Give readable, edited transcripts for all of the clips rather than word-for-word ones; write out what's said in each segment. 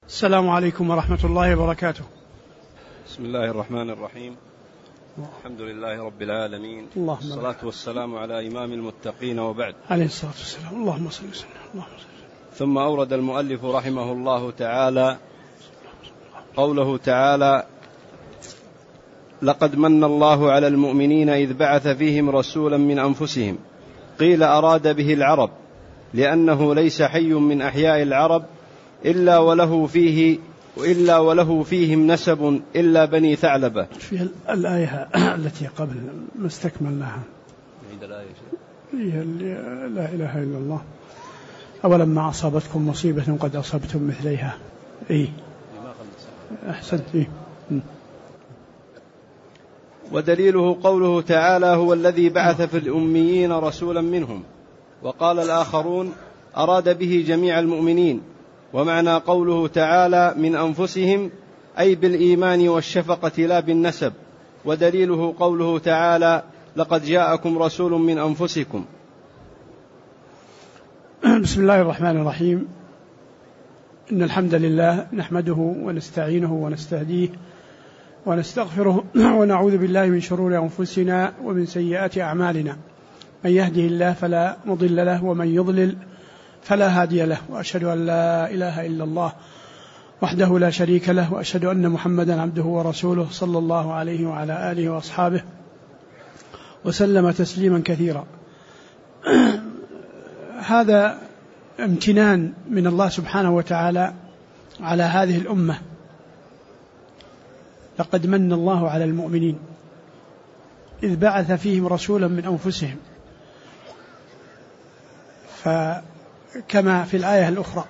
السلام عليكم ورحمة الله وبركاته. بسم الله الرحمن الرحيم. الحمد لله رب العالمين، والصلاة والسلام على إمام المتقين، وبعد. عليه الصلاة والسلام. اللهم صل وسلم. ثم أورد المؤلف رحمه الله تعالى قوله تعالى: لقد من الله على المؤمنين إذ بعث فيهم رسولا من أنفسهم. قيل أراد به العرب، لأنه ليس حي من أحياء العرب إلا وله فيهم نسب إلا بني ثعلبة. في الآية التي قبل ما استكملناها هي لا إله إلا الله. أولما أصابتكم مصيبة قد أصبتم مثليها. أحسنت. ودليله قوله تعالى: هو الذي بعث في الأميين رسولا منهم. وقال الآخرون: أراد به جميع المؤمنين. ومعنى قوله تعالى من أنفسهم أي بالإيمان والشفقة لا بالنسب. ودليله قوله تعالى: لقد جاءكم رسول من أنفسكم. بسم الله الرحمن الرحيم. إن الحمد لله نحمده ونستعينه ونستهديه ونستغفره ونعوذ بالله من شرور أنفسنا ومن سيئات أعمالنا. من يهده الله فلا مضل له ومن يضلل فلا هادي له. وأشهد أن لا إله إلا الله وحده لا شريك له، وأشهد أن محمدا عبده ورسوله صلى الله عليه وعلى آله وأصحابه وسلم تسليما كثيرا. هذا امتنان من الله سبحانه وتعالى على هذه الأمة. لقد من الله على المؤمنين إذ بعث فيهم رسولا من أنفسهم، فكما في الآية الأخرى: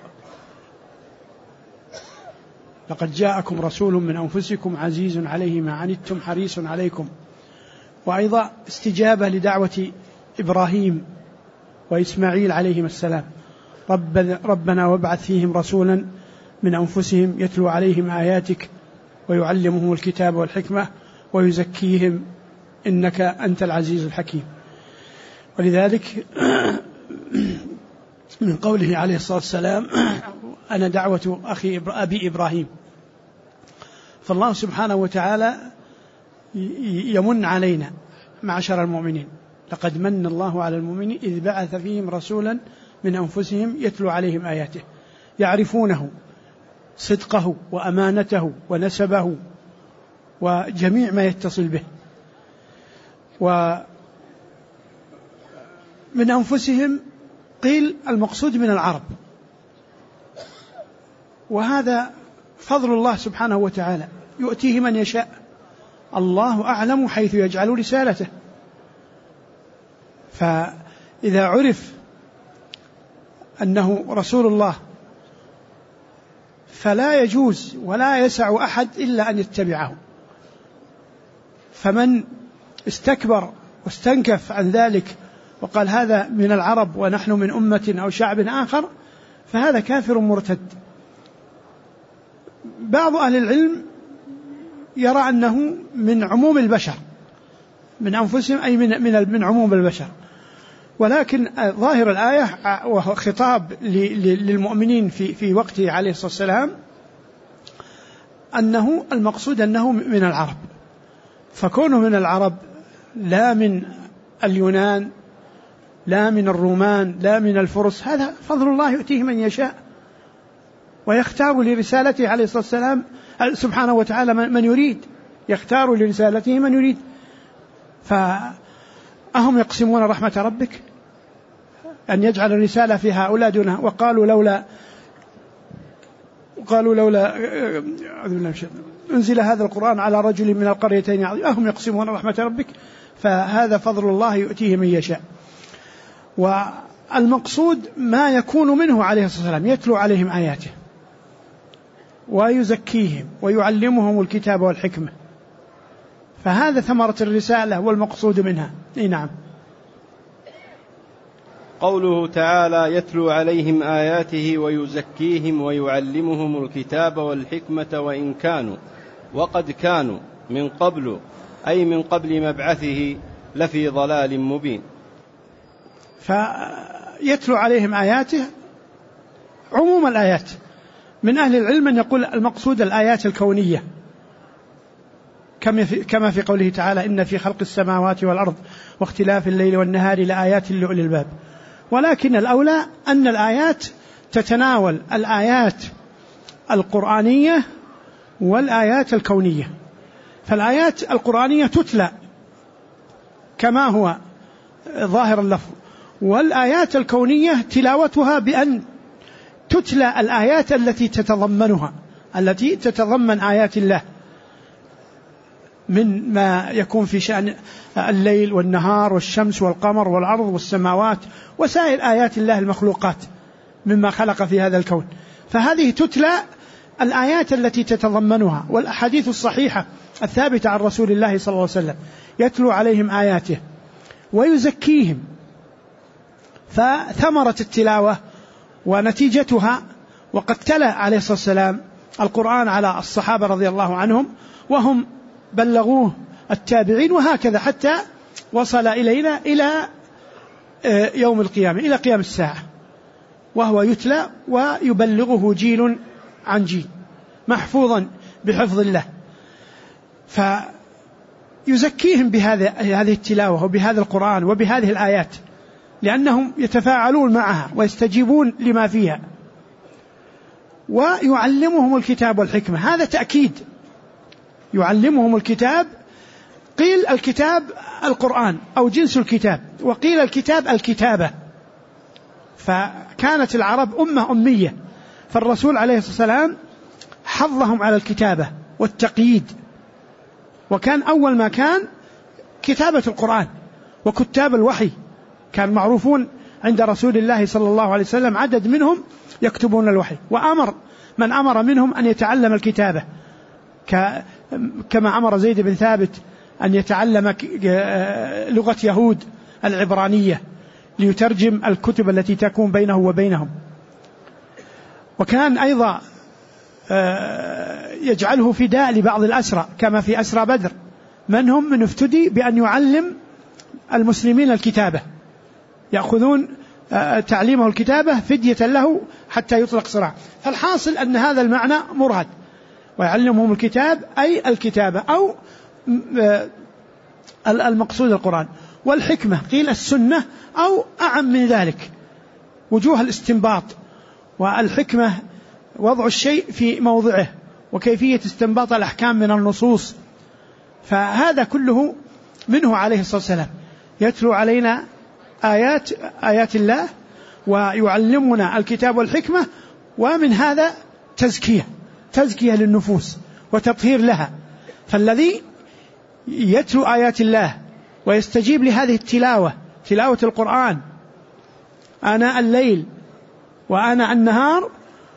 لقد جاءكم رسول من أنفسكم عزيز عليه ما عنتم حريص عليكم. وأيضا استجابة لدعوة إبراهيم وإسماعيل عليهم السلام: ربنا وابعث فيهم رسولا من أنفسهم يتلو عليهم آياتك ويعلمهم الكتاب والحكمة ويزكيهم إنك أنت العزيز الحكيم. ولذلك من قوله عليه الصلاة والسلام: أنا دعوة أبي إبراهيم. فالله سبحانه وتعالى يمن علينا معشر المؤمنين. لقد من الله على المؤمنين إذ بعث فيهم رسولا من أنفسهم يتلو عليهم آياته، يعرفونه صدقه وأمانته ونسبه وجميع ما يتصل به. ومن أنفسهم قيل المقصود من العرب، وهذا فضل الله سبحانه وتعالى يؤتيه من يشاء. الله أعلم حيث يجعل رسالته. فإذا عرف أنه رسول الله فلا يجوز ولا يسع أحد إلا أن يتبعه. فمن استكبر واستنكف عن ذلك وقال هذا من العرب ونحن من أمة أو شعب آخر فهذا كافر مرتد. بعض أهل العلم يرى أنه من عموم البشر، من أنفسهم أي من عموم البشر، ولكن ظاهر الآية وهو خطاب للمؤمنين في وقته عليه الصلاة والسلام أنه المقصود أنه من العرب. فكونه من العرب لا من اليونان لا من الرومان لا من الفرس، هذا فضل الله يؤتيه من يشاء، ويختار لرسالته عليه الصلاة والسلام سبحانه وتعالى من يريد، يختار لرسالته من يريد. فأهم يقسمون رحمة ربك أن يجعل الرسالة في هؤلاء دونه. وقالوا لولا أنزل هذا القرآن على رجل من القريتين عظيم أهم يقسمون رحمة ربك. فهذا فضل الله يؤتيه من يشاء. والمقصود ما يكون منه عليه الصلاة والسلام يتلو عليهم آياته ويزكيهم ويعلمهم الكتاب والحكمة، فهذا ثمرة الرسالة والمقصود منها. نعم. قوله تعالى: يتلو عليهم آياته ويزكيهم ويعلمهم الكتاب والحكمة وقد كانوا من قبل أي من قبل مبعثه لفي ضلال مبين. فيتلو عليهم آياته عموم الآيات، من أهل العلم من يقول المقصود الآيات الكونية، كما في قوله تعالى إن في خلق السماوات والأرض واختلاف الليل والنهار لآيات لأولي الألباب، ولكن الأولى أن الآيات تتناول الآيات القرآنية والآيات الكونية. فالآيات القرآنية تتلى كما هو ظاهر اللفظ، والآيات الكونية تلاوتها بأن تتلى الآيات التي تتضمن آيات الله من ما يكون في شأن الليل والنهار والشمس والقمر والأرض والسماوات وسائر آيات الله المخلوقات مما خلق في هذا الكون. فهذه تتلى الآيات التي تتضمنها، والأحاديث الصحيحة الثابتة عن رسول الله صلى الله عليه وسلم يتلو عليهم آياته ويزكيهم. فثمرة التلاوة ونتيجتها، وقد تلا عليه الصلاة والسلام القرآن على الصحابة رضي الله عنهم وهم بلغوه التابعين، وهكذا حتى وصل إلينا إلى يوم القيامة، إلى قيام الساعة، وهو يتلى ويبلغه جيل عن جيل محفوظا بحفظ الله. فيزكيهم بهذه التلاوة وبهذا القرآن وبهذه الآيات، لأنهم يتفاعلون معها ويستجيبون لما فيها. ويعلمهم الكتاب والحكمة، هذا تأكيد، يعلمهم الكتاب. قيل الكتاب القرآن أو جنس الكتاب، وقيل الكتاب الكتابة. فكانت العرب أمة أمية، فالرسول عليه الصلاة والسلام حضهم على الكتابة والتقييد، وكان أول ما كان كتابة القرآن وكتاب الوحي كان معروفون عند رسول الله صلى الله عليه وسلم، عدد منهم يكتبون الوحي، وأمر من أمر منهم أن يتعلم الكتابة، كما أمر زيد بن ثابت أن يتعلم لغة يهود العبرانية ليترجم الكتب التي تكون بينه وبينهم. وكان أيضا يجعله فداء لبعض الأسرى، كما في أسرى بدر من افتدي بأن يعلم المسلمين الكتابة، يأخذون تعليمه الكتابة فدية له حتى يطلق سراح. فالحاصل أن هذا المعنى مراد، ويعلمهم الكتاب أي الكتابة، أو المقصود القرآن. والحكمة قيل السنة، أو أعم من ذلك وجوه الاستنباط. والحكمة وضع الشيء في موضعه وكيفية استنباط الأحكام من النصوص. فهذا كله منه عليه الصلاة والسلام، يتلو علينا آيات الله ويعلمنا الكتاب والحكمة، ومن هذا تزكية للنفوس وتطهير لها. فالذي يتلو آيات الله ويستجيب لهذه تلاوة القرآن آناء الليل وآناء النهار،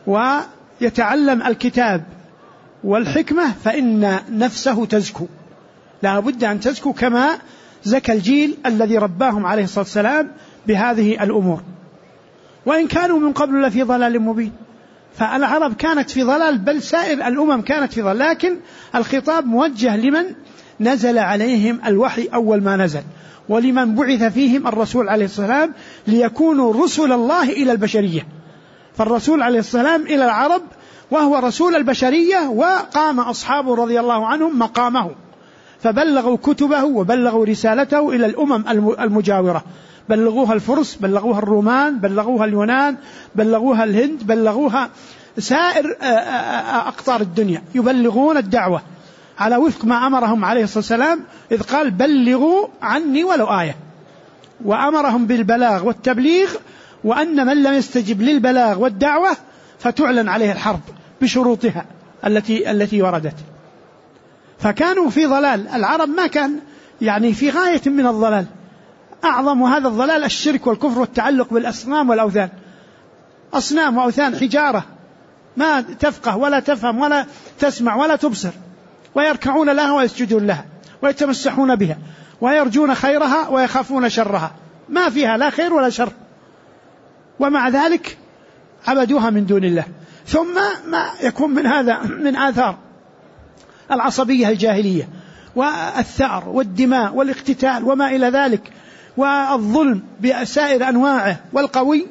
ويتعلم الكتاب والحكمة، فإن نفسه تزكو، لا بد أن تزكو كما زكى الجيل الذي رباهم عليه الصلاة والسلام بهذه الأمور، وإن كانوا من قبل لفي ضلال مبين. فالعرب كانت في ضلال، بل سائر الأمم كانت في ضلال، لكن الخطاب موجه لمن نزل عليهم الوحي أول ما نزل، ولمن بعث فيهم الرسول عليه السلام ليكونوا رسل الله إلى البشرية. فالرسول عليه السلام إلى العرب وهو رسول البشرية، وقام أصحابه رضي الله عنهم مقامه، فبلغوا كتبه وبلغوا رسالته إلى الأمم المجاورة، بلغوها الفرس، بلغوها الرومان، بلغوها اليونان، بلغوها الهند، بلغوها سائر أقطار الدنيا، يبلغون الدعوة على وفق ما أمرهم عليه الصلاة والسلام، إذ قال بلغوا عني ولو آية، وأمرهم بالبلاغ والتبليغ، وأن من لم يستجب للبلاغ والدعوة فتعلن عليه الحرب بشروطها التي وردت. فكانوا في ضلال، العرب ما كان يعني في غاية من الضلال، أعظم هذا الضلال الشرك والكفر والتعلق بالأصنام والأوثان، أصنام وأوثان حجارة ما تفقه ولا تفهم ولا تسمع ولا تبصر، ويركعون لها ويسجدون لها ويتمسحون بها ويرجون خيرها ويخافون شرها، ما فيها لا خير ولا شر، ومع ذلك عبدوها من دون الله. ثم ما يكون من هذا من آثار العصبية الجاهلية والثأر والدماء والاقتتال وما إلى ذلك، والظلم بسائر أنواعه، والقوي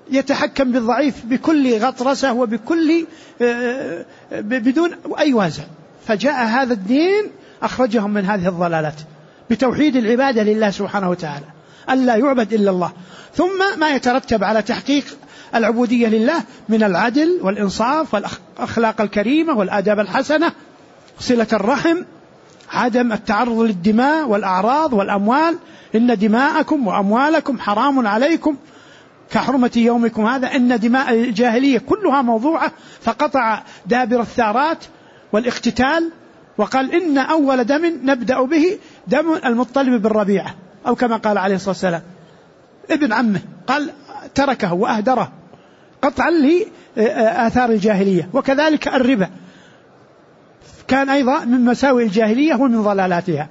يتحكم بالضعيف بكل غطرسة وبكل بدون أي وازع. فجاء هذا الدين أخرجهم من هذه الضلالات بتوحيد العبادة لله سبحانه وتعالى، ألا يعبد إلا الله، ثم ما يترتب على تحقيق العبودية لله من العدل والإنصاف والأخلاق الكريمة والآداب الحسنة، صلة الرحم، عدم التعرض للدماء والأعراض والأموال، إن دماءكم وأموالكم حرام عليكم كحرمة يومكم هذا، إن دماء الجاهلية كلها موضوعة، فقطع دابر الثارات والاقتتال، وقال إن أول دم نبدأ به دم المطلب بن ربيعة، أو كما قال عليه الصلاة والسلام ابن عمه، قال تركه وأهدره قطعا لآثار الجاهلية. وكذلك الربا كان أيضا من مساوئ الجاهلية ومن ضلالاتها.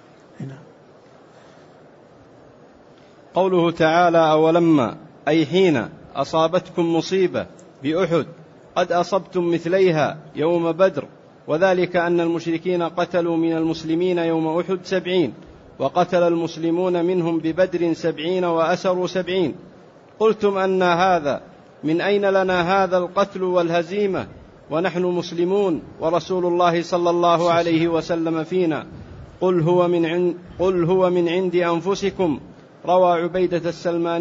قوله تعالى أولما أي حين أصابتكم مصيبة بأحد قد أصبتم مثليها يوم بدر، وذلك أن المشركين قتلوا من المسلمين يوم أحد 70، وقتل المسلمون منهم ببدر 70 وأسروا 70. قلتم أن هذا من أين لنا هذا القتل والهزيمة ونحن مسلمون ورسول الله صلى الله عليه وسلم فينا؟ قل هو من عند أنفسكم. روى عبيدة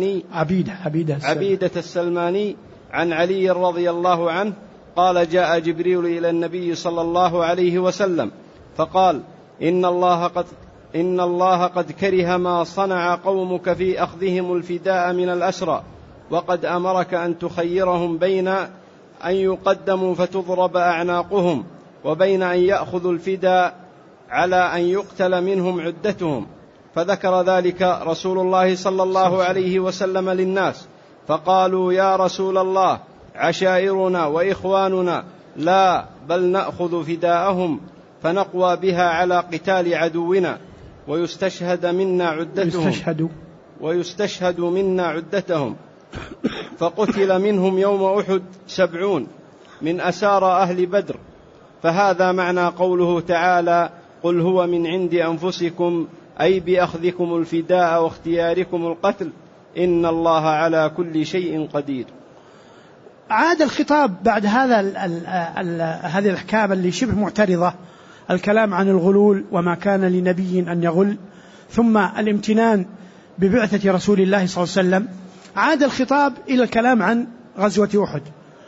السلماني عن علي رضي الله عنه قال جاء جبريل إلى النبي صلى الله عليه وسلم فقال إن الله قد كره ما صنع قومك في أخذهم الفداء من الأسرى، وقد أمرك أن تخيرهم بين أن يقدموا فتضرب أعناقهم وبين أن يأخذوا الفداء على أن يقتل منهم عدتهم. فذكر ذلك رسول الله صلى الله عليه وسلم للناس، فقالوا يا رسول الله عشائرنا وإخواننا، لا بل نأخذ فداءهم فنقوى بها على قتال عدونا ويستشهد منا عدتهم. فقتل منهم يوم أحد 70 من أسارى أهل بدر. فهذا معنى قوله تعالى قل هو من عند أنفسكم، أي بأخذكم الفداء واختياركم القتل، إن الله على كل شيء قدير. عاد الخطاب بعد هذه الأحكام اللي شبه معترضة، الكلام عن الغلول وما كان لنبي أن يغل، ثم الامتنان ببعثة رسول الله صلى الله عليه وسلم، عاد الخطاب إلى الكلام عن غزوة أحد.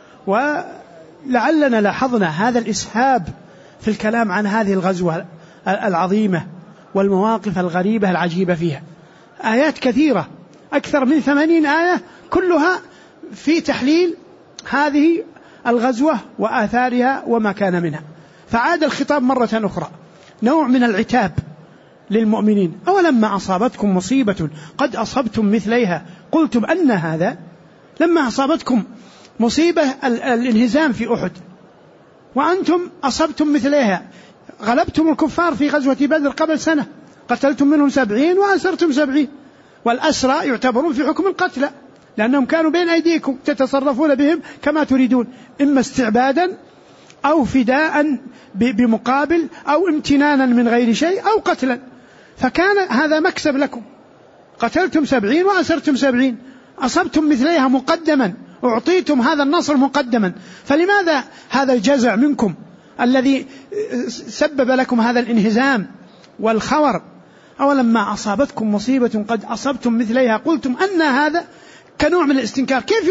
ولعلنا لاحظنا هذا الإسهاب في الكلام عن هذه الغزوة العظيمة والمواقف الغريبة العجيبة فيها. آيات كثيرة أكثر من 80 آية كلها في تحليل هذه الغزوة وآثارها وما كان منها. فعاد الخطاب مرة أخرى نوع من العتاب للمؤمنين. أولما أصابتكم مصيبة قد أصبتم مثليها قلتم أن هذا، لما أصابتكم مصيبة الانهزام في أحد وأنتم أصبتم مثليها، غلبتم الكفار في غزوة بدر قبل سنة، قتلتم منهم 70 وأسرتم 70، والأسرى يعتبرون في حكم القتلى لأنهم كانوا بين أيديكم تتصرفون بهم كما تريدون، إما استعبادا أو فداء بمقابل أو امتنانا من غير شيء أو قتلا، فكان هذا مكسب لكم. قتلتم 70 وأسرتم 70، أصبتم مثليها مقدما، أعطيتم هذا النصر مقدما، فلماذا هذا الجزع منكم الذي سبب لكم هذا الانهزام والخور؟ أولما أصابتكم مصيبة قد أصبتم مثليها قلتم أن هذا، كنوع من الاستنكار، كيف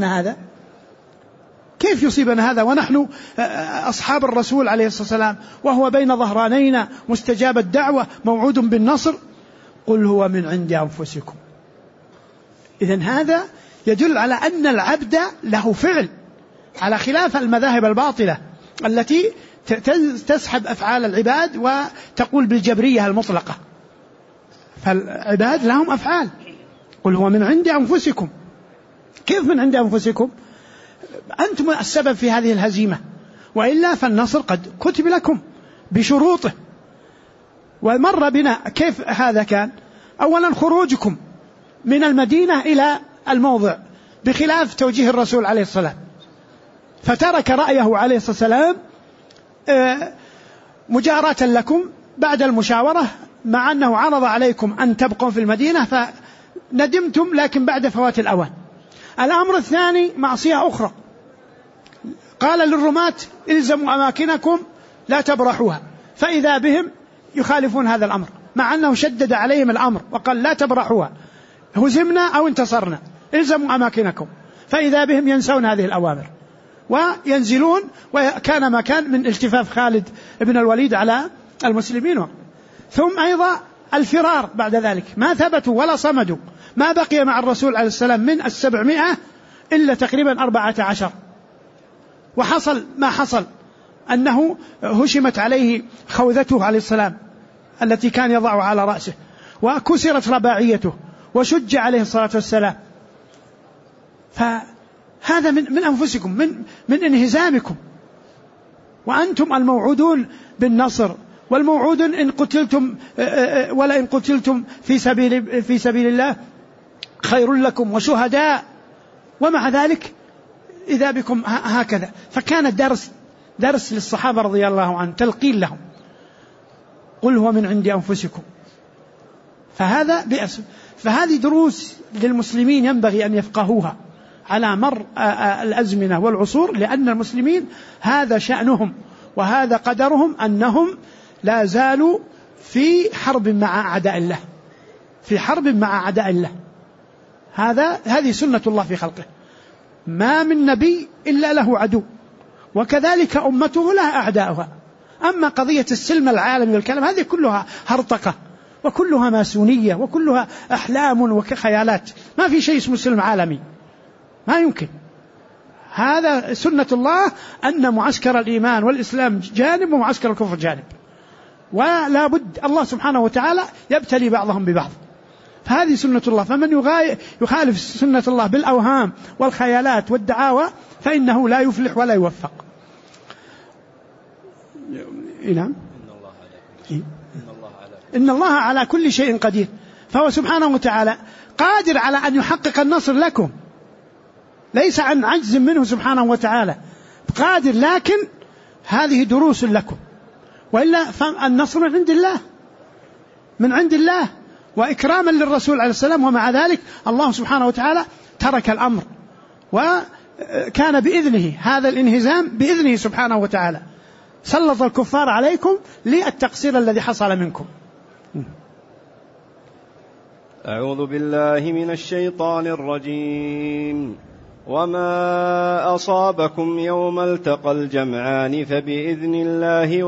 يصيبنا هذا ونحن أصحاب الرسول عليه الصلاة والسلام وهو بين ظهرانينا مستجاب الدعوة موعود بالنصر؟ قل هو من عند أنفسكم. إذن هذا يدل على أن العبد له فعل، على خلاف المذاهب الباطلة التي تسحب أفعال العباد وتقول بالجبرية المطلقة. فالعباد لهم أفعال. قل هو من عند أنفسكم. كيف من عند أنفسكم؟ أنتم السبب في هذه الهزيمة، وإلا فالنصر قد كتب لكم بشروطه. ومر بنا كيف هذا كان. أولا خروجكم من المدينة إلى الموضع بخلاف توجيه الرسول عليه الصلاة والسلام، فترك رأيه عليه الصلاة والسلام مجاراة لكم بعد المشاورة، مع أنه عرض عليكم أن تبقوا في المدينة فندمتم لكن بعد فوات الأوان. الأمر الثاني معصية أخرى، قال للرماة الزموا أماكنكم لا تبرحوها، فإذا بهم يخالفون هذا الأمر، مع أنه شدد عليهم الأمر وقال لا تبرحوها، هزمنا أو انتصرنا، الزموا أماكنكم، فإذا بهم ينسون هذه الأوامر وينزلون. وكان ما كان من التفاف خالد بن الوليد على المسلمين. ثم أيضا الفرار بعد ذلك، ما ثبتوا ولا صمدوا، ما بقي مع الرسول عليه السلام من 700 إلا تقريبا 14. وحصل ما حصل، أنه هشمت عليه خوذته عليه السلام التي كان يضعها على رأسه، وكسرت رباعيته، وشج عليه الصلاة والسلام. فهذا من أنفسكم، من انهزامكم، وأنتم الموعودون بالنصر، والموعودون إن قتلتم ولا إن قتلتم في سبيل الله خير لكم وشهداء، ومع ذلك إذا بكم هكذا. فكان درس للصحابة رضي الله عنهم، تلقين لهم، قل هو من عند أنفسكم. فهذا بأس. فهذه دروس للمسلمين ينبغي أن يفقهوها على مر الأزمنة والعصور، لأن المسلمين هذا شأنهم وهذا قدرهم، أنهم لا زالوا في حرب مع أعداء الله، في حرب مع أعداء الله. هذه سنة الله في خلقه، ما من نبي إلا له عدو، وكذلك أمته لها أعداؤها. أما قضية السلم العالمي والكلام هذه كلها هرطقة، وكلها ماسونية، وكلها أحلام وخيالات. ما في شيء اسمه سلم عالمي، ما يمكن. هذا سنة الله، أن معسكر الإيمان والإسلام جانب ومعسكر الكفر جانب، ولا بد الله سبحانه وتعالى يبتلي بعضهم ببعض. فهذه سنة الله. فمن يخالف سنة الله بالأوهام والخيالات والدعاوى فإنه لا يفلح ولا يوفق. نعم، إن الله على كل شيء قدير. فهو سبحانه وتعالى قادر على أن يحقق النصر لكم، ليس عن عجز منه سبحانه وتعالى، قادر. لكن هذه دروس لكم، وإلا فالنصر من عند الله وإكراما للرسول عليه السلام. ومع ذلك الله سبحانه وتعالى ترك الأمر، وكان بإذنه هذا الانهزام، بإذنه سبحانه وتعالى سلط الكفار عليكم للتقصير الذي حصل منكم. أعوذ بالله من الشيطان الرجيم. وما أصابكم يوم التقى الجمعان فبإذن الله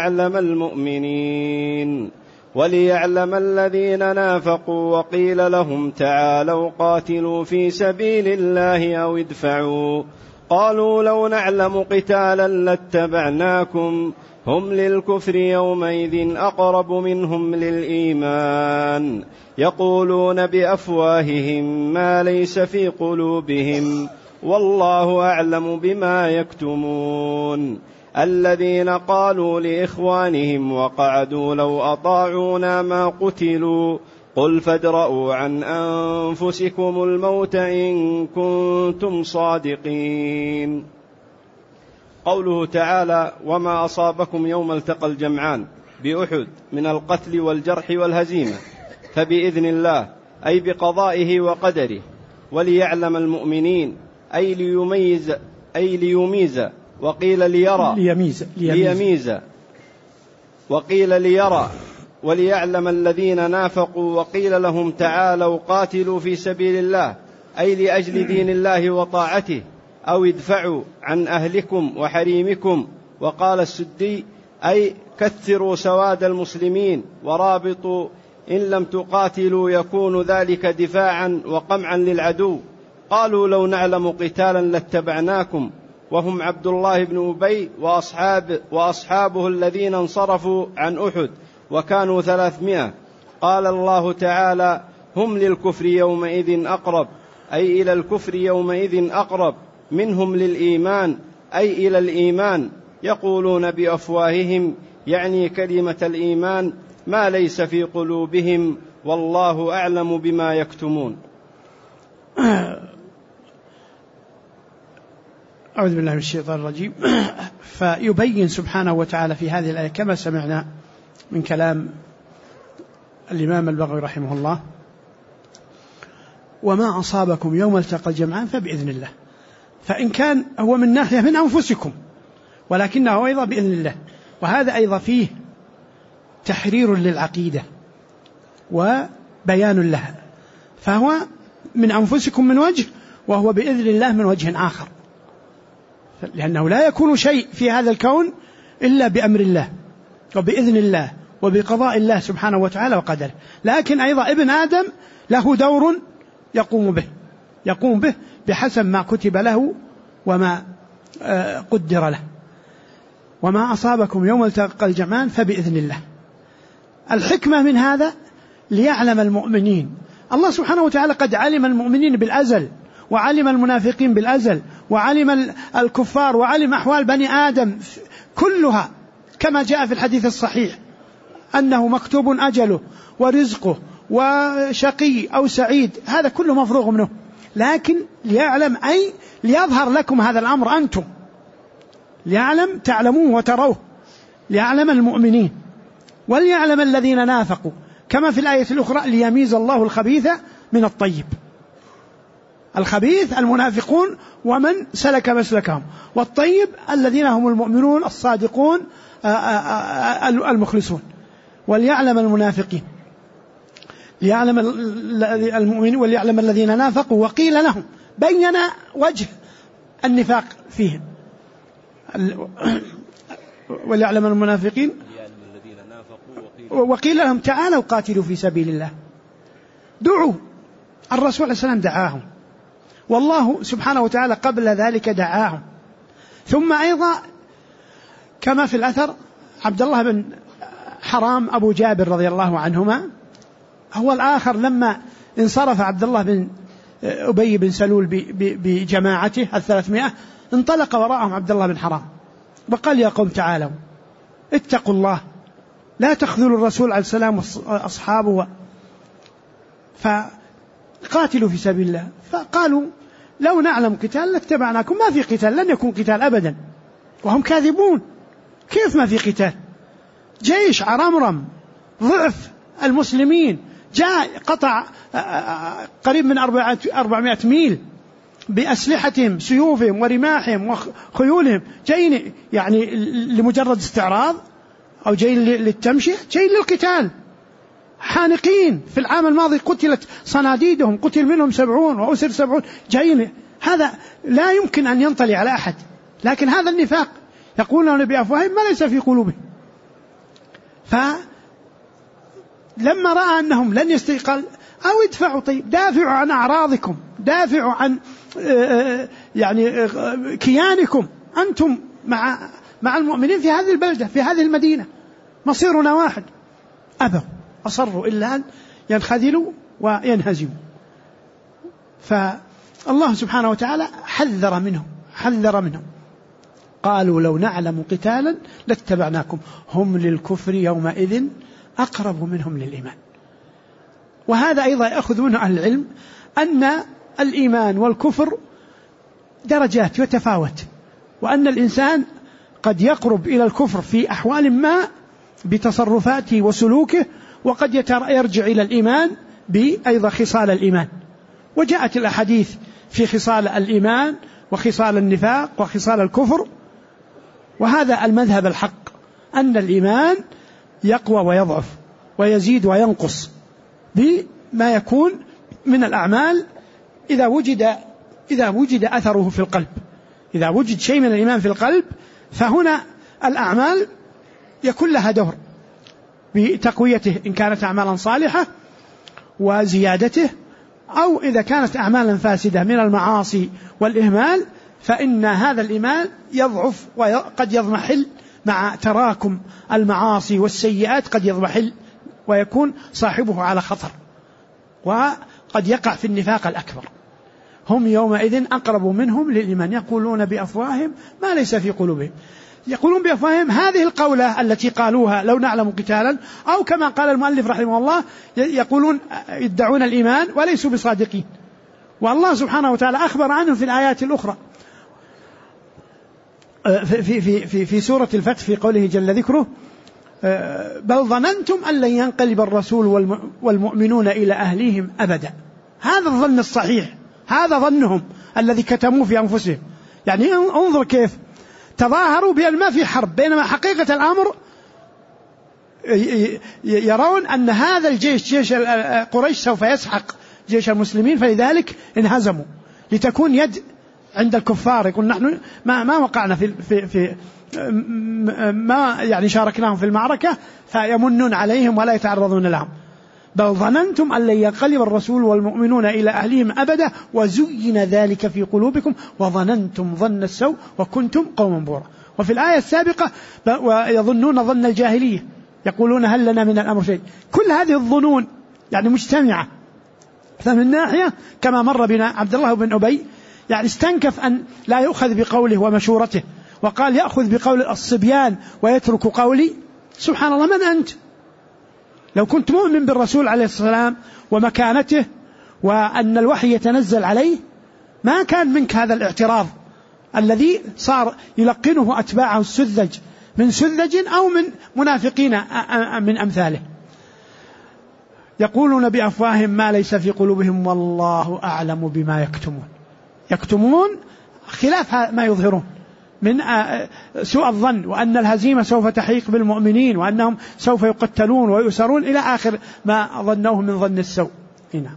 وليعلم الذين نافقوا وقيل لهم تعالوا قاتلوا في سبيل الله أو ادفعوا قالوا لو نعلم قتالا لاتبعناكم هم للكفر يومئذ أقرب منهم للإيمان يقولون بأفواههم ما ليس في قلوبهم والله أعلم بما يكتمون الذين قالوا لإخوانهم وقعدوا لو أطاعونا ما قتلوا قل فادرءوا عن أنفسكم الموت إن كنتم صادقين. قوله تعالى وما أصابكم يوم التقى الجمعان بأحد من القتل والجرح والهزيمة فبإذن الله أي بقضائه وقدره، وليعلم المؤمنين أي ليميز وقيل ليميز وقيل ليرى، وليعلم الذين نافقوا وقيل لهم تعالوا قاتلوا في سبيل الله أي لأجل دين الله وطاعته أو ادفعوا عن أهلكم وحريمكم. وقال السدي أي كثروا سواد المسلمين ورابطوا إن لم تقاتلوا يكون ذلك دفاعا وقمعا للعدو. قالوا لو نعلم قتالا لاتبعناكم وهم عبد الله بن أبي وأصحابه الذين انصرفوا عن أحد وكانوا 300. قال الله تعالى هم للكفر يومئذ أقرب أي إلى الكفر يومئذ أقرب منهم للإيمان أي إلى الإيمان يقولون بأفواههم يعني كلمة الإيمان ما ليس في قلوبهم والله أعلم بما يكتمون. أعوذ بالله من الشيطان الرجيم. فيبين سبحانه وتعالى في هذه الآية كما سمعنا من كلام الإمام البغوي رحمه الله وما أصابكم يوم التقى الجمعان فبإذن الله. فإن كان هو من ناحية من أنفسكم ولكنه أيضا بإذن الله، وهذا أيضا فيه تحرير للعقيدة وبيان لها، فهو من أنفسكم من وجه، وهو بإذن الله من وجه آخر، لأنه لا يكون شيء في هذا الكون إلا بأمر الله وبإذن الله وبقضاء الله سبحانه وتعالى وقدره. لكن أيضا ابن آدم له دور يقوم به بحسب ما كتب له وما قدر له. وما أصابكم يوم التقى الجمعان فبإذن الله. الحكمة من هذا ليعلم المؤمنين. الله سبحانه وتعالى قد علم المؤمنين بالأزل، وعلم المنافقين بالأزل، وعلم الكفار، وعلم أحوال بني آدم كلها كما جاء في الحديث الصحيح أنه مكتوب أجله ورزقه وشقي أو سعيد، هذا كله مفروغ منه. لكن ليعلم أي ليظهر لكم هذا الأمر أنتم، ليعلم تعلموه وتروه، ليعلم المؤمنين وليعلم الذين نافقوا، كما في الآية الأخرى ليميز الله الخبيث من الطيب. الخبيث المنافقون ومن سلك مسلكهم، والطيب الذين هم المؤمنون الصادقون المخلصون. وليعلم المنافقين، ليعلم المؤمنين وليعلم الذين نافقوا. وقيل لهم، بين وجه النفاق فيهم، وليعلم المنافقين وقيل لهم تعالوا قاتلوا في سبيل الله. دعوا الرسول عليه السلام دعاهم، والله سبحانه وتعالى قبل ذلك دعاهم. ثم أيضا كما في الأثر عبد الله بن حرام أبو جابر رضي الله عنهما هو الآخر، لما انصرف عبد الله بن أبي بن سلول بجماعته 300 انطلق وراءهم عبد الله بن حرام وقال يا قوم تعالوا اتقوا الله لا تخذلوا الرسول عليه السلام وأصحابه فقاتلوا في سبيل الله. فقالوا لو نعلم قتال لاتبعناكم. ما في قتال، لن يكون قتال أبدا، وهم كاذبون. كيف ما في قتال؟ جيش عرمرم ضعف المسلمين جاء قطع قريب من 400 ميل بأسلحتهم سيوفهم ورماحهم وخيولهم، جايين يعني لمجرد استعراض أو جايين للتمشية، جايين للقتال. حانقين في العام الماضي قتلت صناديدهم، قتل منهم 70 وأسر 70، جايين. هذا لا يمكن أن ينطلي على أحد، لكن هذا النفاق يقولون بأفواههم ما ليس في قلوبهم. فلما رأى أنهم لن يستيقظ أو ادفعوا، طيب دافعوا عن أعراضكم، دافعوا عن يعني كيانكم، أنتم مع المؤمنين في هذه البلدة في هذه المدينة، مصيرنا واحد. أبوا، أصروا إلا أن ينخذلوا وينهزموا. فالله سبحانه وتعالى حذر منهم. قالوا لو نعلم قتالا لاتبعناكم هم للكفر يومئذ أقرب منهم للإيمان. وهذا أيضا يأخذ منه أهل العلم أن الإيمان والكفر درجات يتفاوت، وأن الإنسان قد يقرب إلى الكفر في أحوال ما بتصرفاته وسلوكه، وقد يرجع إلى الإيمان بأيضا خصال الإيمان. وجاءت الأحاديث في خصال الإيمان وخصال النفاق وخصال الكفر. وهذا المذهب الحق، أن الإيمان يقوى ويضعف ويزيد وينقص بما يكون من الأعمال إذا وجد أثره في القلب. إذا وجد شيء من الإيمان في القلب فهنا الأعمال يكون لها دور بتقويته إن كانت أعمالا صالحة وزيادته، أو إذا كانت أعمالا فاسدة من المعاصي والإهمال فإن هذا الإيمان يضعف وقد يضمحل مع تراكم المعاصي والسيئات، قد يضمحل ويكون صاحبه على خطر، وقد يقع في النفاق الأكبر. هم يومئذ أقرب منهم للإيمان يقولون بأفواههم ما ليس في قلوبهم. يقولون بأفواههم هذه القولة التي قالوها لو نعلم قتالا، أو كما قال المؤلف رحمه الله يقولون يدعون الإيمان وليسوا بصادقين. والله سبحانه وتعالى أخبر عنهم في الآيات الأخرى في سورة الفتح في قوله جل ذكره بل ظننتم أن لن ينقلب الرسول والمؤمنون إلى أهليهم أبدا هذا الظن الصحيح، هذا ظنهم الذي كتموه في أنفسهم. يعني انظر كيف تظاهروا بأن ما في حرب، بينما حقيقة الأمر يرون أن هذا الجيش، جيش قريش، سوف يسحق جيش المسلمين، فلذلك انهزموا لتكون يد عند الكفار. يقول نحن ما وقعنا في ما يعني شاركناهم في المعركة فيمنون عليهم ولا يتعرضون لهم، بل ظننتم أن لن ينقلب الرسول والمؤمنون إلى أهلهم أبدا وزين ذلك في قلوبكم وظننتم ظن السوء وكنتم قوما بورا. وفي الآية السابقة ويظنون ظن الجاهلية يقولون هل لنا من الأمر شيء. كل هذه الظنون يعني مجتمعة. فمن ناحية كما مر بنا عبد الله بن أبي يعني استنكف أن لا يؤخذ بقوله ومشورته، وقال يأخذ بقول الصبيان ويترك قولي. سبحان الله، من أنت؟ لو كنت مؤمن بالرسول عليه الصلاة والسلام ومكانته وأن الوحي يتنزل عليه ما كان منك هذا الاعتراض الذي صار يلقنه أتباعه السذج من سذج أو من منافقين من أمثاله. يقولون بأفواههم ما ليس في قلوبهم والله أعلم بما يكتمون خلاف ما يظهرون من سوء الظن، وأن الهزيمة سوف تحيق بالمؤمنين وأنهم سوف يقتلون ويؤسرون إلى آخر ما ظنوه من ظن السوء. هنا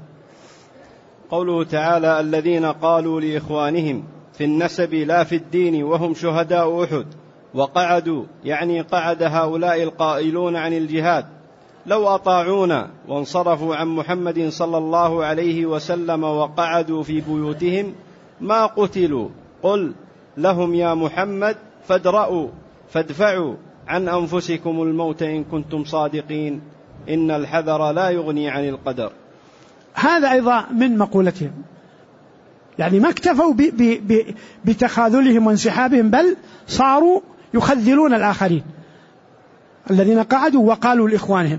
قوله تعالى الذين قالوا لإخوانهم في النسب لا في الدين وهم شهداء أحد وقعدوا، يعني قعد هؤلاء القائلون عن الجهاد لو أطاعونا وانصرفوا عن محمد صلى الله عليه وسلم وقعدوا في بيوتهم ما قتلوا. قل لهم يا محمد فادفعوا عن أنفسكم الموت إن كنتم صادقين إن الحذر لا يغني عن القدر. هذا أيضا من مقولتهم، يعني ما اكتفوا بتخاذلهم وانسحابهم بل صاروا يخذلون الآخرين الذين قعدوا وقالوا لإخوانهم.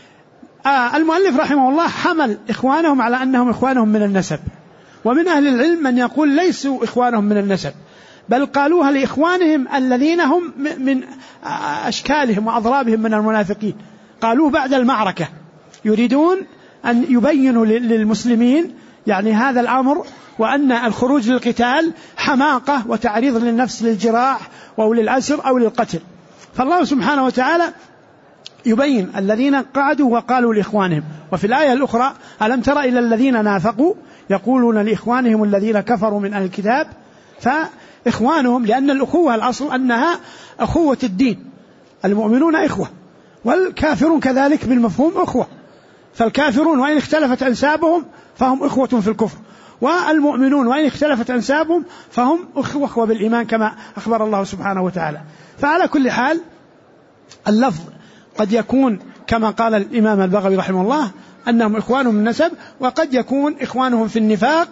المؤلف رحمه الله حمل إخوانهم على أنهم إخوانهم من النسب، ومن أهل العلم من يقول ليسوا إخوانهم من النسب بل قالوها لإخوانهم الذين هم من أشكالهم وأضرابهم من المنافقين. قالوه بعد المعركة يريدون أن يبينوا للمسلمين يعني هذا الأمر، وأن الخروج للقتال حماقة وتعريض للنفس للجراح أو للأسر أو للقتل. فالله سبحانه وتعالى يبين الذين قعدوا وقالوا لإخوانهم. وفي الآية الأخرى ألم تر إلى الذين نافقوا يقولون لإخوانهم الذين كفروا من أهل الكتاب، فإخوانهم لأن الأخوة الأصل أنها أخوة الدين، المؤمنون إخوة والكافرون كذلك بالمفهوم أخوة، فالكافرون وإن اختلفت أنسابهم فهم إخوة في الكفر، والمؤمنون وإن اختلفت أنسابهم فهم أخوة بالإيمان كما أخبر الله سبحانه وتعالى. فعلى كل حال اللفظ قد يكون كما قال الإمام البغوي رحمه الله أنهم إخوانهم من النسب، وقد يكون إخوانهم في النفاق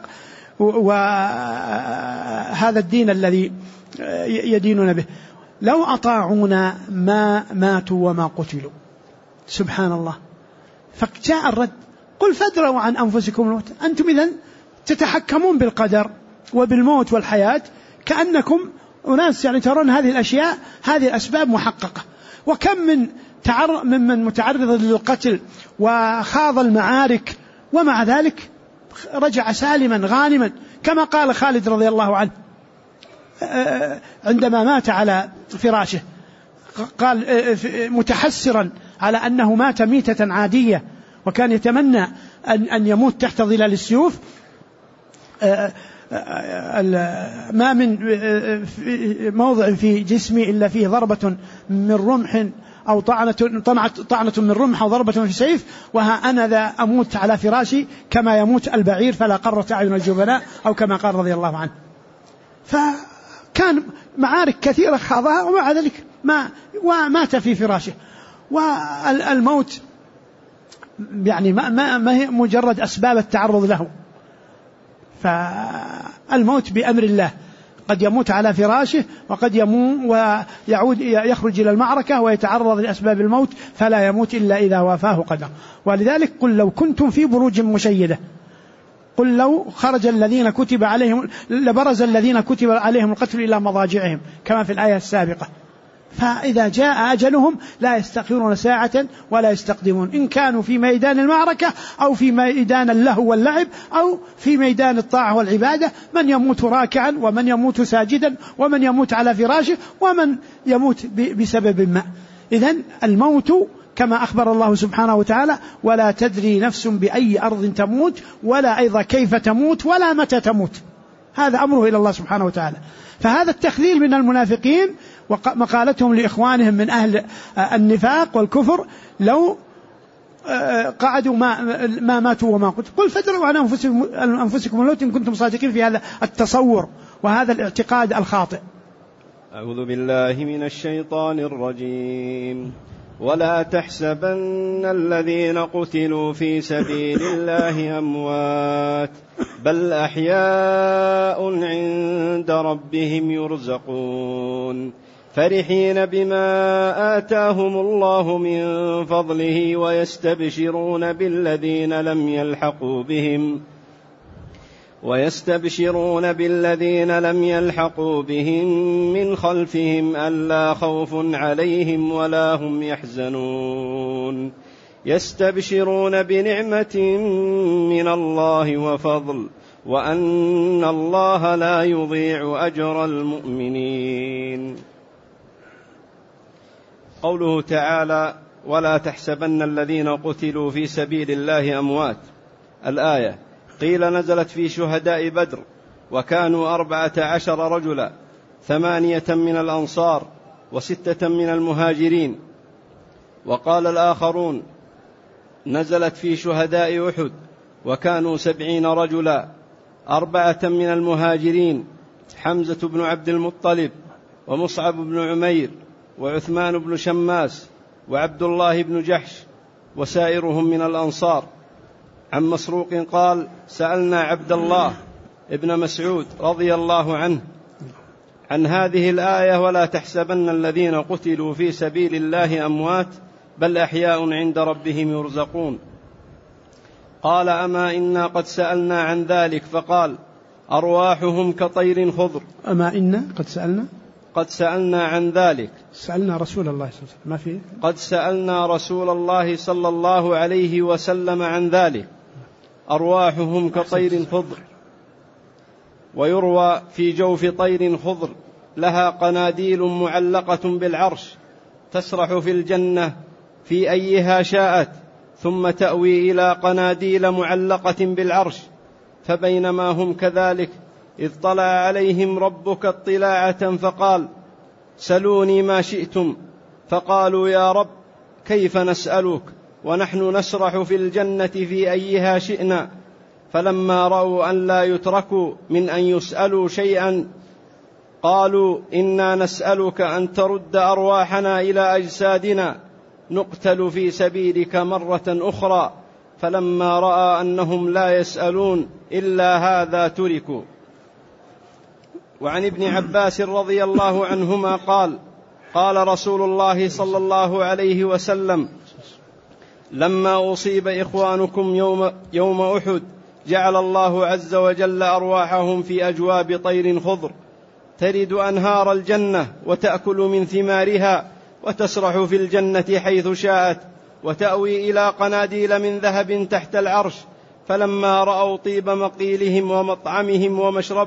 وهذا الدين الذي يدينون به. لو أطاعونا ما ماتوا وما قتلوا. سبحان الله. فجاء الرد قل فادروا عن أنفسكم الموت. أنتم إذن تتحكمون بالقدر وبالموت والحياة كأنكم أناس يعني ترون هذه الأشياء، هذه الأسباب محققة. وكم من متعرض للقتل وخاض المعارك ومع ذلك رجع سالما غانما، كما قال خالد رضي الله عنه عندما مات على فراشه، قال متحسرا على أنه مات ميتة عادية وكان يتمنى أن يموت تحت ظلال السيوف. ما من موضع في جسمي إلا فيه ضربة من رمح أو طعنة من رمح أو ضربة في سيف، وها أنا ذا أموت على فراشي كما يموت البعير فلا قرة أعين الجبناء، أو كما قال رضي الله عنه. فكان معارك كثيرة خاضها ومع ذلك ومات في فراشه. والموت يعني ما هي مجرد أسباب التعرض له، فالموت بأمر الله، قد يموت على فراشه وقد يموت ويعود يخرج إلى المعركة ويتعرض لأسباب الموت فلا يموت إلا إذا وافاه قدر. ولذلك قل لو كنتم في بروج مشيدة، قل لو خرج الذين كتب عليهم لبرز الذين كتب عليهم القتل إلى مضاجعهم كما في الآية السابقة. فإذا جاء أجلهم لا يستأخرون ساعة ولا يستقدمون، إن كانوا في ميدان المعركة أو في ميدان اللهو واللعب أو في ميدان الطاعة والعبادة، من يموت راكعا ومن يموت ساجدا ومن يموت على فراشه ومن يموت بسبب ما. إذن الموت كما أخبر الله سبحانه وتعالى: ولا تدري نفس بأي أرض تموت ولا أيضا كيف تموت ولا متى تموت، هذا أمره إلى الله سبحانه وتعالى. فهذا التخذيل من المنافقين ومقالتهم لإخوانهم من أهل النفاق والكفر: لو قعدوا ما ماتوا وما قتلوا، قل فادروا عن أنفسكم الموت إن كنتم صادقين في هذا التصور وهذا الاعتقاد الخاطئ. أعوذ بالله من الشيطان الرجيم. ولا تحسبن الذين قتلوا في سبيل الله أموات بل أحياء عند ربهم يرزقون فرحين بما آتاهم الله من فضله ويستبشرون بالذين لم يلحقوا بهم من خلفهم ألا خوف عليهم ولا هم يحزنون يستبشرون بنعمة من الله وفضل وأن الله لا يضيع أجر المؤمنين. قوله تعالى: ولا تحسبن الذين قتلوا في سبيل الله أموات. الآية قيل نزلت في شهداء بدر، وكانوا 14 رجلا، 8 من الأنصار و6 من المهاجرين. وقال الآخرون نزلت في شهداء أحد، وكانوا 70 رجلا، 4 من المهاجرين: حمزة بن عبد المطلب ومصعب بن عمير وعثمان بن شماس وعبد الله بن جحش وسائرهم من الأنصار. عن مسروق قال: سألنا عبد الله ابن مسعود رضي الله عنه عن هذه الآية: ولا تحسبن الذين قتلوا في سبيل الله أموات بل أحياء عند ربهم يرزقون. قال: أما إنا قد سألنا عن ذلك، فقال: أرواحهم كطير خضر. أما إنا قد سألنا عن ذلك، سألنا رسول الله صلى الله عليه وسلم، ما فيه قد سألنا رسول الله صلى الله عليه وسلم عن ذلك، أرواحهم كطير خضر. ويروى في جوف طير خضر لها قناديل معلقة بالعرش تسرح في الجنة في أيها شاءت، ثم تأوي إلى قناديل معلقة بالعرش. فبينما هم كذلك إذ طلع عليهم ربك اطلاعة فقال: سلوني ما شئتم. فقالوا: يا رب كيف نسألك ونحن نسرح في الجنة في أيها شئنا. فلما رأوا أن لا يتركوا من أن يسألوا شيئا قالوا: إنا نسألك أن ترد أرواحنا إلى أجسادنا نقتل في سبيلك مرة أخرى. فلما رأى أنهم لا يسألون إلا هذا تركوا. وعن ابن عباس رضي الله عنهما قال: قال رسول الله صلى الله عليه وسلم: لما أصيب إخوانكم يوم أحد جعل الله عز وجل أرواحهم في أجواب طير خضر ترد أنهار الجنة وتأكل من ثمارها وتسرح في الجنة حيث شاءت، وتأوي إلى قناديل من ذهب تحت العرش. فلما رأوا طيب مقيلهم ومطعمهم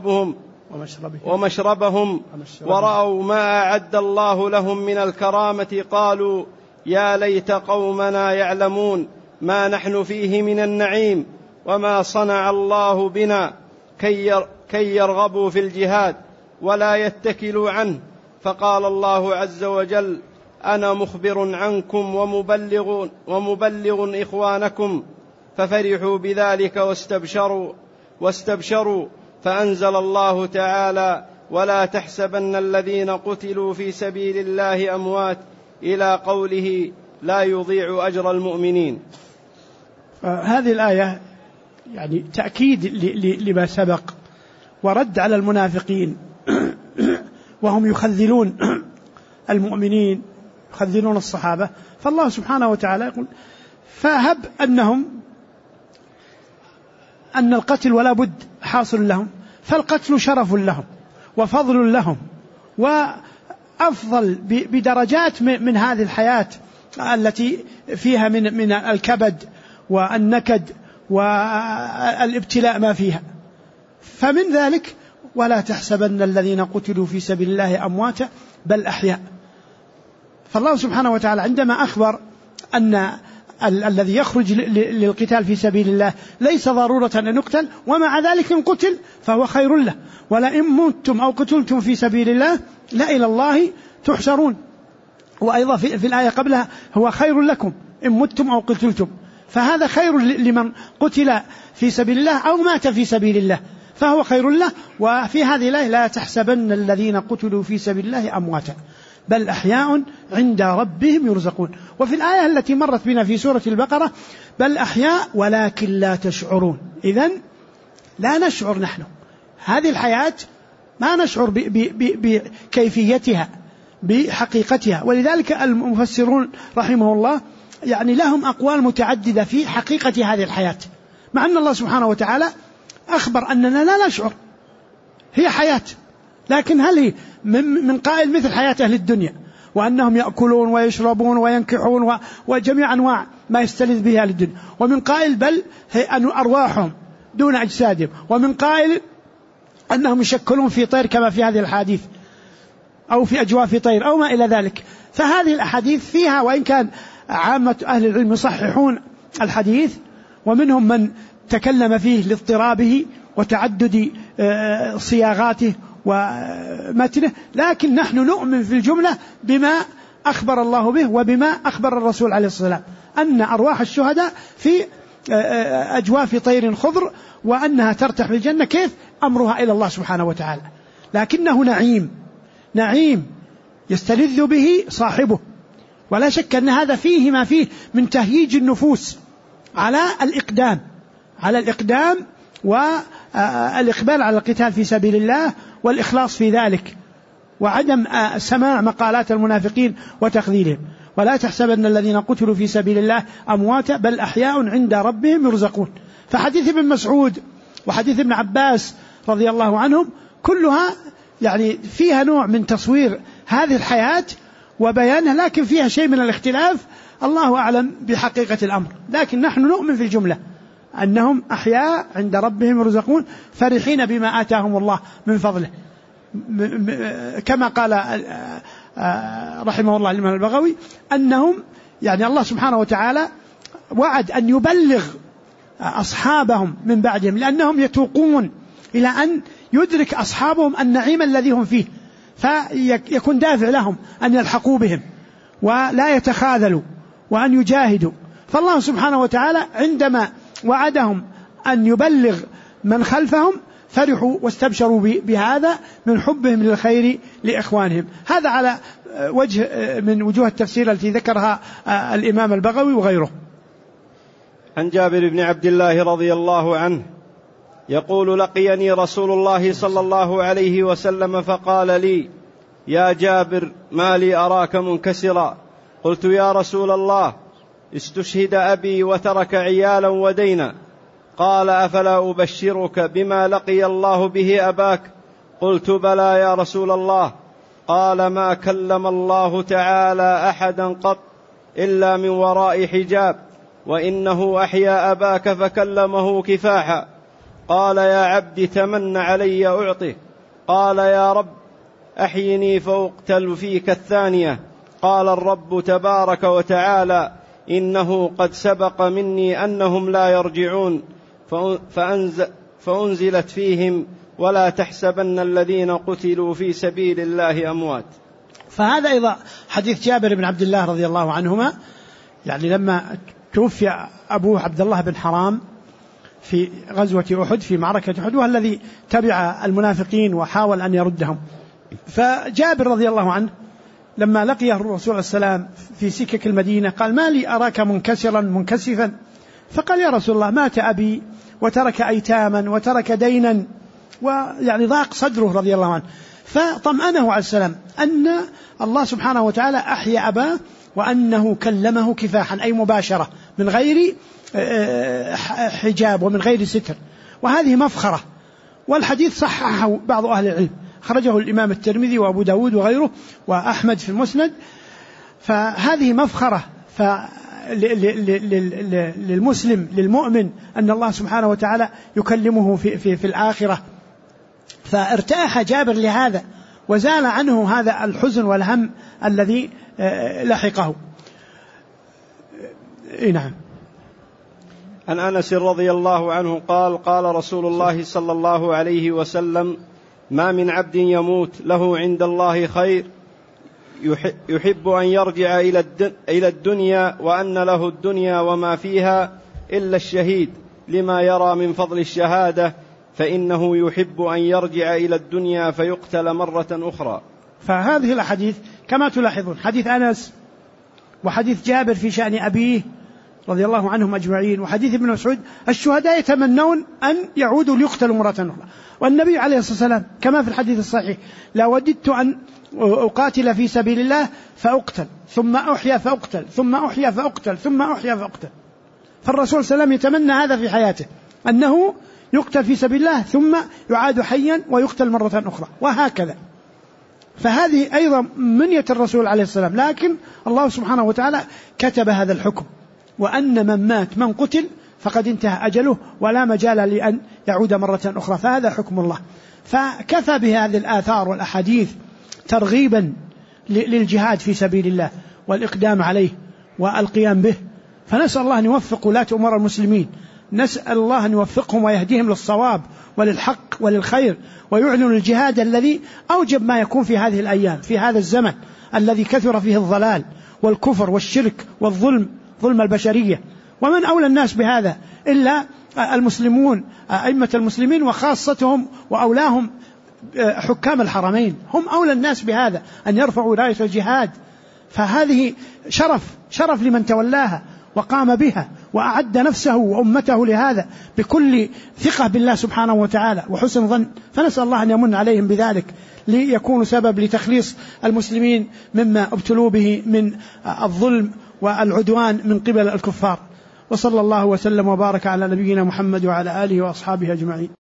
ومشربهم ورأوا ما أعد الله لهم من الكرامة قالوا: يا ليت قومنا يعلمون ما نحن فيه من النعيم وما صنع الله بنا كي يرغبوا في الجهاد ولا يتكلوا عنه. فقال الله عز وجل: أنا مخبر عنكم ومبلغ إخوانكم. ففرحوا بذلك واستبشروا فأنزل الله تعالى: ولا تحسبن الذين قتلوا في سبيل الله أموات إلى قوله: لا يضيع أجر المؤمنين. هذه الآية يعني تأكيد لما سبق ورد على المنافقين وهم يخذلون المؤمنين، يخذلون الصحابة. فالله سبحانه وتعالى يقول: فهب أن القتل ولا بد حاصل لهم، فالقتل شرف لهم وفضل لهم أفضل بدرجات من هذه الحياة التي فيها من الكبد والنكد والابتلاء ما فيها. فمن ذلك ولا تحسبن الذين قتلوا في سبيل الله أمواتا بل أحياء. فالله سبحانه وتعالى عندما أخبر أن الذي يخرج للقتال في سبيل الله ليس ضرورة أن يقتل، ومع ذلك إن قتل فهو خير له، ولئن متم أو قتلتم في سبيل الله لا إلى الله تحشرون. وأيضا في الآية قبلها هو خير لكم إن متم أو قتلتم، فهذا خير لمن قتل في سبيل الله أو مات في سبيل الله فهو خير له. وفي هذه الآية لا تحسبن الذين قتلوا في سبيل الله أمواتا بل أحياء عند ربهم يرزقون. وفي الآية التي مرت بنا في سورة البقرة بل أحياء ولكن لا تشعرون. إذن لا نشعر نحن هذه الحياة، ما نشعر بكيفيتها بحقيقتها. ولذلك المفسرون رحمه الله يعني لهم أقوال متعددة في حقيقة هذه الحياة، مع أن الله سبحانه وتعالى أخبر أننا لا نشعر، هي حياة، لكن هل هي من قائل مثل حياة أهل الدنيا وأنهم يأكلون ويشربون وينكحون وجميع أنواع ما يستلذ به أهل الدنيا، ومن قائل بل هي أرواحهم دون أجسادهم، ومن قائل أنهم يشكلون في طير كما في هذه الحديث أو في أجواف طير أو ما إلى ذلك. فهذه الأحاديث فيها، وإن كان عامة أهل العلم يصححون الحديث ومنهم من تكلم فيه لاضطرابه وتعدد صياغاته ومتنه، لكن نحن نؤمن في الجملة بما أخبر الله به وبما أخبر الرسول عليه الصلاة والسلام، أن أرواح الشهداء في أجواف طير خضر وأنها ترتاح في الجنة. كيف؟ أمرها إلى الله سبحانه وتعالى، لكنه نعيم يستلذ به صاحبه، ولا شك أن هذا فيه ما فيه من تهييج النفوس على الإقدام والإقبال على القتال في سبيل الله والإخلاص في ذلك، وعدم سماع مقالات المنافقين وتخذيلهم. ولا تحسبن الذين قتلوا في سبيل الله أمواتا بل أحياء عند ربهم يرزقون. فحديث ابن مسعود وحديث ابن عباس رضي الله عنهم كلها يعني فيها نوع من تصوير هذه الحياة وبيانها، لكن فيها شيء من الاختلاف، الله أعلم بحقيقة الأمر. لكن نحن نؤمن في الجملة أنهم أحياء عند ربهم يرزقون فرحين بما آتاهم الله من فضله، كما قال رحمه الله الإمام البغوي أنهم يعني الله سبحانه وتعالى وعد أن يبلغ أصحابهم من بعدهم، لأنهم يتوقون إلى أن يدرك أصحابهم النعيم الذي هم فيه، فيكون دافع لهم أن يلحقوا بهم ولا يتخاذلوا وأن يجاهدوا. فالله سبحانه وتعالى عندما وعدهم أن يبلغ من خلفهم فرحوا واستبشروا بهذا من حبهم للخير لإخوانهم. هذا على وجه من وجوه التفسير التي ذكرها الإمام البغوي وغيره. عن جابر بن عبد الله رضي الله عنه يقول: لقيني رسول الله صلى الله عليه وسلم فقال لي: يا جابر ما لي أراك منكسرا؟ قلت: يا رسول الله استشهد أبي وترك عيالا ودينا. قال: أفلا أبشرك بما لقي الله به أباك؟ قلت: بلى يا رسول الله. قال: ما كلم الله تعالى أحدا قط إلا من وراء حجاب، وإنه أحيا أباك فكلمه كفاحا. قال: يا عبد تمن علي أعطه. قال: يا رب أحيني فأقتل فيك الثانية. قال الرب تبارك وتعالى: إنه قد سبق مني أنهم لا يرجعون، فأنزلت فيهم: ولا تحسبن الذين قتلوا في سبيل الله أموات. فهذا أيضا حديث جابر بن عبد الله رضي الله عنهما، يعني لما توفي أبوه عبد الله بن حرام في غزوة أحد في معركة أحد، وهو الذي تبع المنافقين وحاول أن يردهم. فجابر رضي الله عنه لما لقيه الرسول السلام في سكك المدينة قال: ما لي أراك منكسرا منكسفا؟ فقال: يا رسول الله مات أبي وترك أيتاما وترك دينا، ويعني ضاق صدره رضي الله عنه. فطمأنه عليه السلام أن الله سبحانه وتعالى أحيا أباه وأنه كلمه كفاحا، أي مباشرة من غير حجاب ومن غير ستر، وهذه مفخرة. والحديث صححه بعض أهل العلم خرجه الإمام الترمذي وأبو داود وغيره وأحمد في المسند. فهذه مفخرة للمسلم للمؤمن أن الله سبحانه وتعالى يكلمه في الآخرة. فارتاح جابر لهذا وزال عنه هذا الحزن والهم الذي لحقه. نعم. عن أنس رضي الله عنه قال قال رسول الله صلى الله عليه وسلم: ما من عبد يموت له عند الله خير يحب أن يرجع إلى الدنيا وأن له الدنيا وما فيها إلا الشهيد لما يرى من فضل الشهادة فإنه يحب أن يرجع إلى الدنيا فيقتل مرة أخرى. فهذه الحديث كما تلاحظون حديث أنس وحديث جابر في شأن أبيه رضي الله عنهم أجمعين وحديث ابن مسعود، الشهداء يتمنون أن يعودوا ليقتلوا مرة أخرى. والنبي عليه الصلاة والسلام كما في الحديث الصحيح: لا وددت أن أقاتل في سبيل الله فأقتل ثم أحيا فأقتل ثم أحيا فأقتل ثم أحيا فأقتل. فالرسول صلى الله عليه وسلم يتمنى هذا في حياته، أنه يقتل في سبيل الله ثم يعاد حيا ويقتل مرة أخرى وهكذا. فهذه أيضا منية الرسول عليه السلام، لكن الله سبحانه وتعالى كتب هذا الحكم، وأن من مات من قتل فقد انتهى أجله ولا مجال لأن يعود مرة أخرى، فهذا حكم الله. فكفى بهذه الآثار والأحاديث ترغيبا للجهاد في سبيل الله والإقدام عليه والقيام به. فنسأل الله أن يوفق ولاة أمور المسلمين، نسأل الله أن يوفقهم ويهديهم للصواب وللحق وللخير، ويعلن الجهاد الذي أوجب ما يكون في هذه الأيام في هذا الزمن الذي كثر فيه الضلال والكفر والشرك والظلم، ظلم البشرية. ومن أولى الناس بهذا إلا المسلمون، أئمة المسلمين وخاصتهم وأولاهم حكام الحرمين، هم أولى الناس بهذا أن يرفعوا راية الجهاد. فهذه شرف لمن تولاها وقام بها وأعد نفسه وأمته لهذا بكل ثقة بالله سبحانه وتعالى وحسن ظن. فنسأل الله أن يمن عليهم بذلك ليكونوا سبب لتخليص المسلمين مما ابتلوا به من الظلم والعدوان من قبل الكفار. وصلى الله وسلم وبارك على نبينا محمد وعلى آله وأصحابه أجمعين.